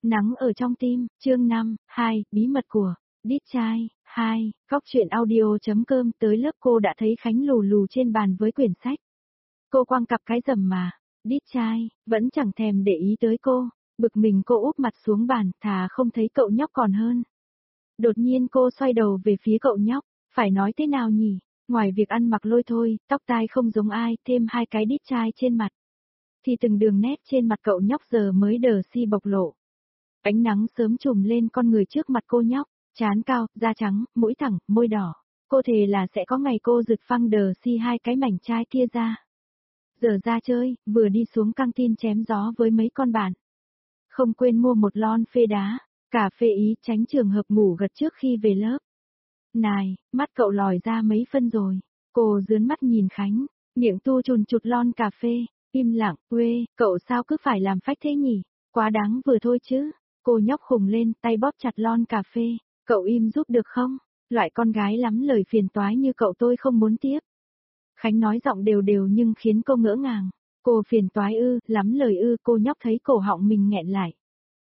Nắng ở trong tim, chương 5, 2, bí mật của Đít trai, 2, góc truyện audio.com. Tới lớp cô đã thấy Khánh lù lù trên bàn với quyển sách. Cô quăng cặp cái rầm mà, Đít trai, vẫn chẳng thèm để ý tới cô, bực mình cô úp mặt xuống bàn, thà không thấy cậu nhóc còn hơn. Đột nhiên cô xoay đầu về phía cậu nhóc, phải nói thế nào nhỉ, ngoài việc ăn mặc lôi thôi, tóc tai không giống ai, thêm hai cái đít trai trên mặt. Thì từng đường nét trên mặt cậu nhóc giờ mới đờ si bộc lộ. Ánh nắng sớm trùm lên con người trước mặt cô nhóc, trán cao, da trắng, mũi thẳng, môi đỏ. Cô thề là sẽ có ngày cô rực phăng đờ si hai cái mảnh trai kia ra. Giờ ra chơi, vừa đi xuống căng tin chém gió với mấy con bạn. Không quên mua một lon phê đá, cà phê ý tránh trường hợp ngủ gật trước khi về lớp. Này, mắt cậu lòi ra mấy phân rồi. Cô dướn mắt nhìn Khánh, miệng tu chùn chụt lon cà phê, im lặng, quê, cậu sao cứ phải làm phách thế nhỉ? Quá đáng vừa thôi chứ. Cô nhóc khùng lên, tay bóp chặt lon cà phê, cậu im giúp được không? Loại con gái lắm lời phiền toái như cậu tôi không muốn tiếp. Khánh nói giọng đều đều nhưng khiến cô ngỡ ngàng. Cô phiền toái ư, lắm lời ư, cô nhóc thấy cổ họng mình nghẹn lại.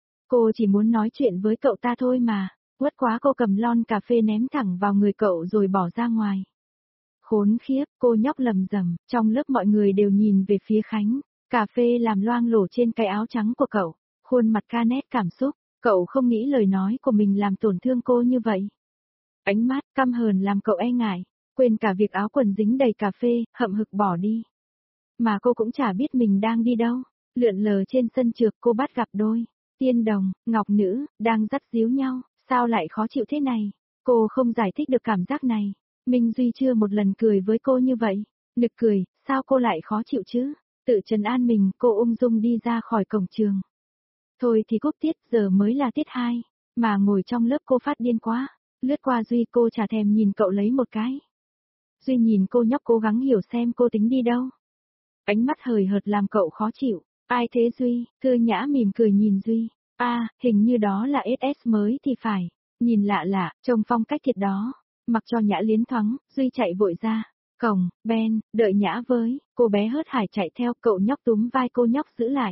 Cô chỉ muốn nói chuyện với cậu ta thôi mà, uất quá cô cầm lon cà phê ném thẳng vào người cậu rồi bỏ ra ngoài. Khốn khiếp, cô nhóc lầm rầm, trong lớp mọi người đều nhìn về phía Khánh, cà phê làm loang lổ trên cái áo trắng của cậu, khuôn mặt ca nét cảm xúc, cậu không nghĩ lời nói của mình làm tổn thương cô như vậy. Ánh mắt căm hờn làm cậu e ngại, quên cả việc áo quần dính đầy cà phê, hậm hực bỏ đi. Mà cô cũng chả biết mình đang đi đâu, lượn lờ trên sân trượt cô bắt gặp đôi tiên đồng, ngọc nữ, đang dắt díu nhau, sao lại khó chịu thế này? Cô không giải thích được cảm giác này. Minh Duy chưa một lần cười với cô như vậy. Nực cười, sao cô lại khó chịu chứ? Tự trấn an mình, cô ung dung đi ra khỏi cổng trường. Thôi thì cúp tiết, giờ mới là tiết 2. Mà ngồi trong lớp cô phát điên quá. Lướt qua Duy cô chả thèm nhìn cậu lấy một cái. Duy nhìn cô nhóc cố gắng hiểu xem cô tính đi đâu. Ánh mắt hời hợt làm cậu khó chịu. Ai thế Duy? Thư Nhã mỉm cười nhìn Duy. Hình như đó là SS mới thì phải. Nhìn lạ lạ, trông phong cách thiệt đó. Mặc cho Nhã liến thoáng, Duy chạy vội ra. Cổng, Ben, đợi Nhã với, cô bé hớt hải chạy theo, cậu nhóc túm vai cô nhóc giữ lại.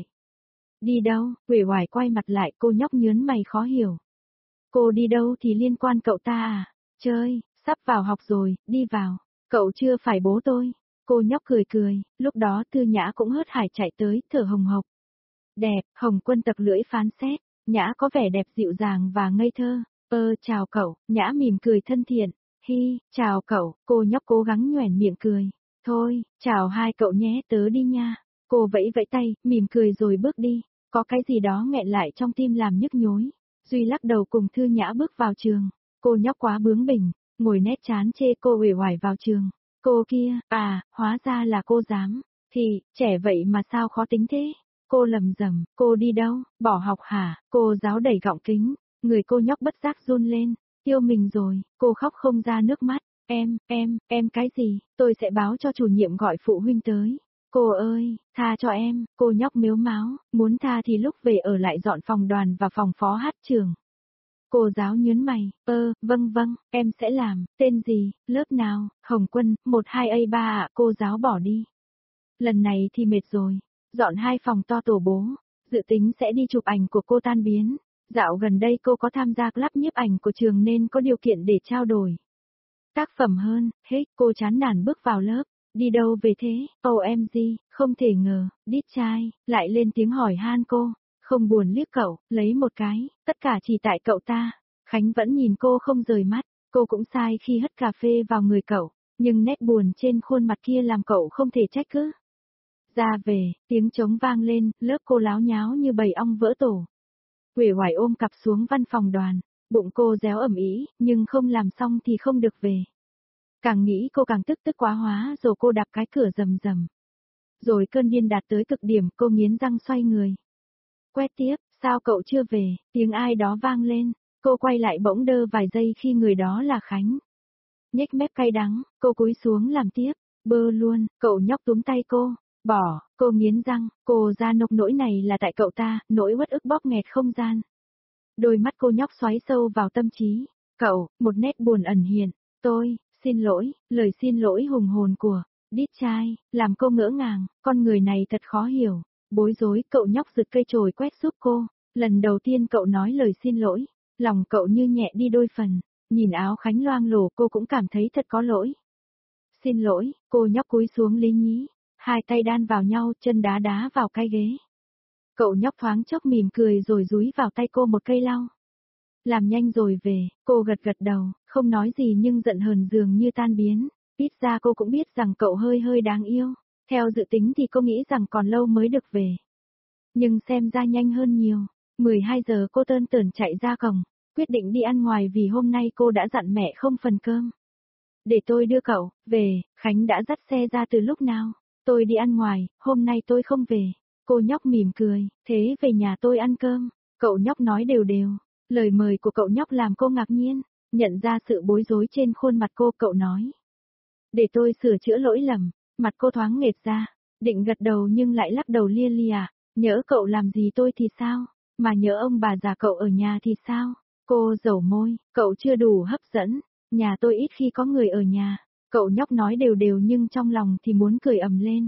Đi đâu? Uể oải quay mặt lại, cô nhóc nhớn mày khó hiểu. Cô đi đâu thì liên quan cậu ta à? Chơi, sắp vào học rồi, đi vào. Cậu chưa phải bố tôi. Cô nhóc cười cười, lúc đó Tư Nhã cũng hớt hải chạy tới, thở hồng hộc. Đẹp, Hồng Quân tặc lưỡi phán xét, Nhã có vẻ đẹp dịu dàng và ngây thơ. Chào cậu, Nhã mỉm cười thân thiện. Hi, chào cậu, cô nhóc cố gắng nhoẻn miệng cười. Thôi, chào hai cậu nhé, tớ đi nha. Cô vẫy vẫy tay, mỉm cười rồi bước đi. Có cái gì đó nghẹn lại trong tim làm nhức nhối. Duy lắc đầu cùng Thư Nhã bước vào trường. Cô nhóc quá bướng bỉnh, ngồi nét chán chê cô uể oải vào trường. Cô kia, hóa ra là cô dám. Thì, trẻ vậy mà sao khó tính thế? Cô lầm rầm, cô đi đâu, bỏ học hả? Cô giáo đẩy gọng kính, người cô nhóc bất giác run lên. Yêu mình rồi, cô khóc không ra nước mắt. Em cái gì? Tôi sẽ báo cho chủ nhiệm gọi phụ huynh tới. Cô ơi, tha cho em, cô nhóc mếu máo, muốn tha thì lúc về ở lại dọn phòng đoàn và phòng phó hát trường. Cô giáo nhớn mày, vâng, em sẽ làm, tên gì, lớp nào, Hồng Quân, 12A3 ạ, cô giáo bỏ đi. Lần này thì mệt rồi, dọn 2 phòng to tổ bố, dự tính sẽ đi chụp ảnh của cô tan biến. Dạo gần đây cô có tham gia club nhiếp ảnh của trường nên có điều kiện để trao đổi tác phẩm hơn, cô chán nản bước vào lớp. Đi đâu về thế? OMG, không thể ngờ, Đít trai, lại lên tiếng hỏi han cô. Không buồn liếc cậu, lấy một cái, tất cả chỉ tại cậu ta. Khánh vẫn nhìn cô không rời mắt, cô cũng sai khi hất cà phê vào người cậu, nhưng nét buồn trên khuôn mặt kia làm cậu không thể trách cứ. Ra về, tiếng trống vang lên, lớp cô láo nháo như bầy ong vỡ tổ. Uể oải ôm cặp xuống văn phòng đoàn, bụng cô réo ẩm ý, nhưng không làm xong thì không được về. Càng nghĩ cô càng tức quá hóa rồi cô đạp cái cửa rầm rầm. Rồi cơn điên đạt tới cực điểm, cô nghiến răng xoay người. Quét tiếp, sao cậu chưa về, tiếng ai đó vang lên, cô quay lại bỗng đơ vài giây khi người đó là Khánh. Nhếch mép cay đắng, cô cúi xuống làm tiếp, bơ luôn, cậu nhóc túm tay cô, bỏ, cô nghiến răng, cô ra nộc nỗi này là tại cậu ta, nỗi uất ức bóp nghẹt không gian. Đôi mắt cô nhóc xoáy sâu vào tâm trí, cậu, một nét buồn ẩn hiện, tôi, xin lỗi, lời xin lỗi hùng hồn của Đít trai, làm cô ngỡ ngàng, con người này thật khó hiểu, bối rối, cậu nhóc giật cây chổi quét giúp cô, Lần đầu tiên cậu nói lời xin lỗi, lòng cậu như nhẹ đi đôi phần, nhìn áo Khánh loang lổ cô cũng cảm thấy thật có lỗi. Xin lỗi, cô nhóc cúi xuống Lý Nhí, hai tay đan vào nhau, chân đá đá vào cái ghế. Cậu nhóc thoáng chốc mỉm cười rồi dúi vào tay cô một cây lau. Làm nhanh rồi về, cô gật gật đầu, không nói gì nhưng giận hờn dường như tan biến. Ít ra cô cũng biết rằng cậu hơi hơi đáng yêu. Theo dự tính thì cô nghĩ rằng còn lâu mới được về. Nhưng xem ra nhanh hơn nhiều. 12 giờ cô tơn tởn chạy ra cổng, quyết định đi ăn ngoài vì hôm nay cô đã dặn mẹ không phần cơm. Để tôi đưa cậu, về, Khánh đã dắt xe ra từ lúc nào. Tôi đi ăn ngoài, hôm nay tôi không về. Cô nhóc mỉm cười, thế về nhà tôi ăn cơm. Cậu nhóc nói đều đều. Lời mời của cậu nhóc làm cô ngạc nhiên, nhận ra sự bối rối trên khuôn mặt cô, cậu nói. Để tôi sửa chữa lỗi lầm, mặt cô thoáng nghệt ra, định gật đầu nhưng lại lắc đầu lia lịa, nhỡ cậu làm gì tôi thì sao, mà nhỡ ông bà già cậu ở nhà thì sao, cô dẩu môi, cậu chưa đủ hấp dẫn, nhà tôi ít khi có người ở nhà, cậu nhóc nói đều đều nhưng trong lòng thì muốn cười ầm lên.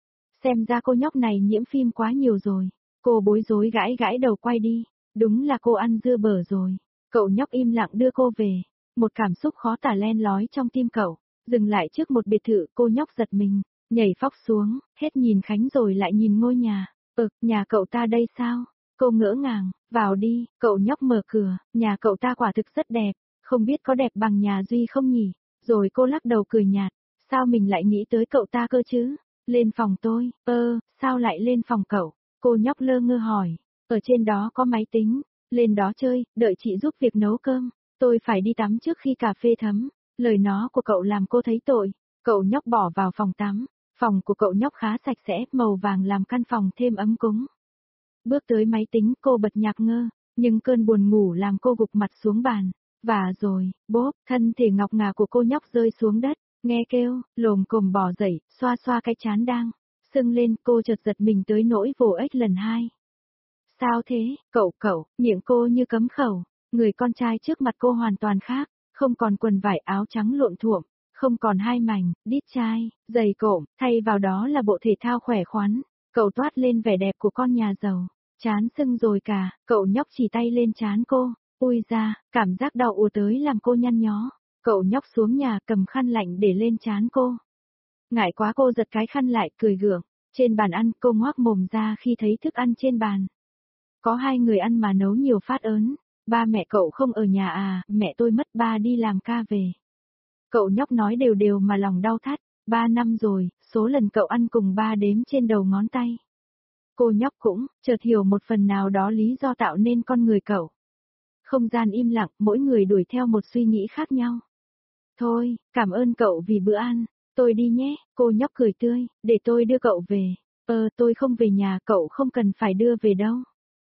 Xem ra cô nhóc này nhiễm phim quá nhiều rồi, cô bối rối gãi gãi đầu quay đi, đúng là cô ăn dưa bở rồi, cậu nhóc im lặng đưa cô về, một cảm xúc khó tả len lói trong tim cậu. Dừng lại trước một biệt thự, cô nhóc giật mình, nhảy phóc xuống, hết nhìn Khánh rồi lại nhìn ngôi nhà. Nhà cậu ta đây sao? Cô ngỡ ngàng, vào đi, cậu nhóc mở cửa, nhà cậu ta quả thực rất đẹp, không biết có đẹp bằng nhà Duy không nhỉ? Rồi cô lắc đầu cười nhạt, sao mình lại nghĩ tới cậu ta cơ chứ? Lên phòng tôi, sao lại lên phòng cậu? Cô nhóc lơ ngơ hỏi, ở trên đó có máy tính, lên đó chơi, đợi chị giúp việc nấu cơm, tôi phải đi tắm trước khi cà phê thấm. Lời nó của cậu làm cô thấy tội, cậu nhóc bỏ vào phòng tắm, phòng của cậu nhóc khá sạch sẽ, màu vàng làm căn phòng thêm ấm cúng. Bước tới máy tính cô bật nhạc ngơ, nhưng cơn buồn ngủ làm cô gục mặt xuống bàn, và rồi, bốp, thân thể ngọc ngà của cô nhóc rơi xuống đất, nghe kêu, lồm cồm bò dậy, xoa xoa cái trán đang sưng lên, cô chợt giật mình tới nỗi vồ ếch lần hai. Sao thế, cậu, miệng cô như cấm khẩu, người con trai trước mặt cô hoàn toàn khác. Không còn quần vải áo trắng lộn thuộm, không còn hai mảnh, đít chai, giày cộm, thay vào đó là bộ thể thao khỏe khoắn, cậu toát lên vẻ đẹp của con nhà giàu, chán sưng rồi cả, cậu nhóc chỉ tay lên trán cô, ui ra, cảm giác đau ùa tới làm cô nhăn nhó, cậu nhóc xuống nhà cầm khăn lạnh để lên trán cô. Ngại quá cô giật cái khăn lại cười gượng, trên bàn ăn cô ngoác mồm ra khi thấy thức ăn trên bàn. Có hai người ăn mà nấu nhiều phát ớn. Ba mẹ cậu không ở nhà à, mẹ tôi mất, ba đi làm ca về. Cậu nhóc nói đều đều mà lòng đau thắt, 3 năm rồi, số lần cậu ăn cùng ba đếm trên đầu ngón tay. Cô nhóc cũng, chợt hiểu một phần nào đó lý do tạo nên con người cậu. Không gian im lặng, mỗi người đuổi theo một suy nghĩ khác nhau. Thôi, cảm ơn cậu vì bữa ăn, tôi đi nhé, cô nhóc cười tươi, để tôi đưa cậu về. Tôi không về nhà, cậu không cần phải đưa về đâu.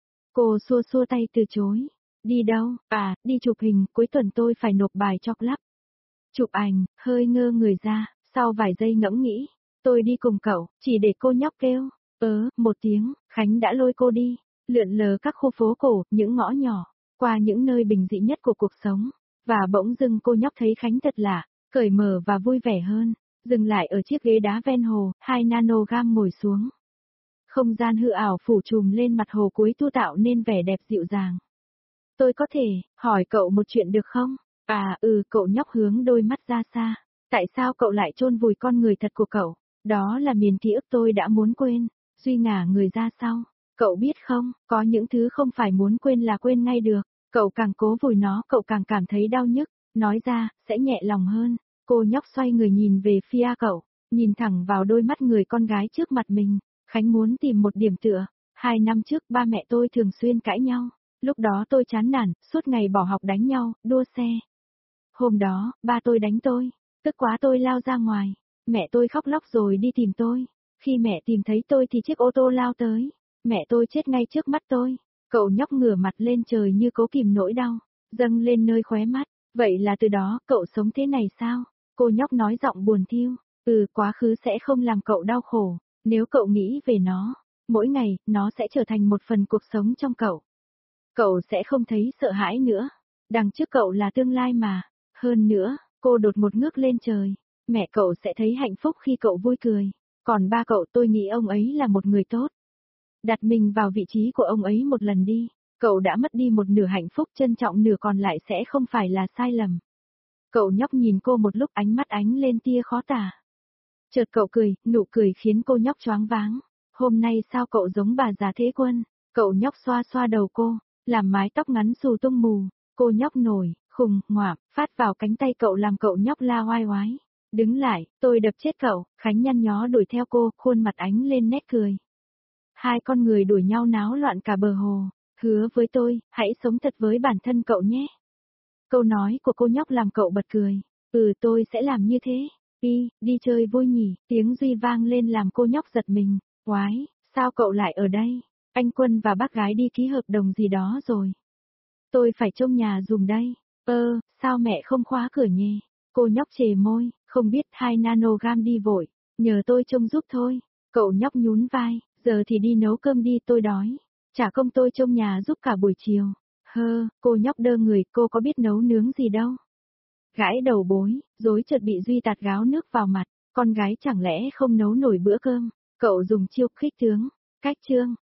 Cô xua xua tay từ chối. Đi đâu? Đi chụp hình, cuối tuần tôi phải nộp bài cho club. Chụp ảnh, hơi ngơ người ra, sau vài giây ngẫm nghĩ, tôi đi cùng cậu, chỉ để cô nhóc kêu. Một tiếng, Khánh đã lôi cô đi, lượn lờ các khu phố cổ, những ngõ nhỏ, qua những nơi bình dị nhất của cuộc sống. Và bỗng dưng cô nhóc thấy Khánh thật lạ, cởi mở và vui vẻ hơn, dừng lại ở chiếc ghế đá ven hồ, 2 nanogram ngồi xuống. Không gian hư ảo phủ trùm lên mặt hồ cuối tu tạo nên vẻ đẹp dịu dàng. Tôi có thể hỏi cậu một chuyện được không? Cậu nhóc hướng đôi mắt ra xa. Tại sao cậu lại chôn vùi con người thật của cậu? Đó là miền ký ức tôi đã muốn quên. Duy ngả người ra sau. Cậu biết không, có những thứ không phải muốn quên là quên ngay được. Cậu càng cố vùi nó, cậu càng cảm thấy đau nhức. Nói ra, sẽ nhẹ lòng hơn. Cô nhóc xoay người nhìn về phía cậu, nhìn thẳng vào đôi mắt người con gái trước mặt mình. Khánh muốn tìm một điểm tựa. 2 năm trước ba mẹ tôi thường xuyên cãi nhau. Lúc đó tôi chán nản, suốt ngày bỏ học đánh nhau, đua xe. Hôm đó, ba tôi đánh tôi, tức quá tôi lao ra ngoài, mẹ tôi khóc lóc rồi đi tìm tôi. Khi mẹ tìm thấy tôi thì chiếc ô tô lao tới, mẹ tôi chết ngay trước mắt tôi. Cậu nhóc ngửa mặt lên trời như cố kìm nỗi đau, dâng lên nơi khóe mắt. Vậy là từ đó, cậu sống thế này sao? Cô nhóc nói giọng buồn thiu. Quá khứ sẽ không làm cậu đau khổ, nếu cậu nghĩ về nó, mỗi ngày, nó sẽ trở thành một phần cuộc sống trong cậu. Cậu sẽ không thấy sợ hãi nữa. Đằng trước cậu là tương lai mà. Hơn nữa, cô đột một ngước lên trời. Mẹ cậu sẽ thấy hạnh phúc khi cậu vui cười. Còn ba cậu, tôi nghĩ ông ấy là một người tốt. Đặt mình vào vị trí của ông ấy một lần đi. Cậu đã mất đi một nửa hạnh phúc, trân trọng nửa còn lại sẽ không phải là sai lầm. Cậu nhóc nhìn cô một lúc, ánh mắt ánh lên tia khó tả. Chợt cậu cười, nụ cười khiến cô nhóc choáng váng. Hôm nay sao cậu giống bà già Thế Quân? Cậu nhóc xoa xoa đầu cô, làm mái tóc ngắn xù tung mù. Cô nhóc nổi, khùng, ngoạp, phát vào cánh tay cậu làm cậu nhóc la oai oái. Đứng lại, tôi đập chết cậu. Khánh nhăn nhó đuổi theo cô, khuôn mặt ánh lên nét cười. Hai con người đuổi nhau náo loạn cả bờ hồ. Hứa với tôi, hãy sống thật với bản thân cậu nhé. Câu nói của cô nhóc làm cậu bật cười. Tôi sẽ làm như thế. Đi chơi vui nhỉ, tiếng Duy vang lên làm cô nhóc giật mình. Oái, sao cậu lại ở đây? Anh Quân và bác gái đi ký hợp đồng gì đó rồi. Tôi phải trông nhà dùm đây. Sao mẹ không khóa cửa nhỉ? Cô nhóc chề môi, không biết 2 nanogam đi vội, nhờ tôi trông giúp thôi. Cậu nhóc nhún vai, giờ thì đi nấu cơm đi, tôi đói. Trả công tôi trông nhà giúp cả buổi chiều. Cô nhóc đơ người, cô có biết nấu nướng gì đâu. Gãi đầu bối, rồi chợt bị Duy tạt gáo nước vào mặt, con gái chẳng lẽ không nấu nổi bữa cơm. Cậu dùng chiêu khích tướng, cách chương.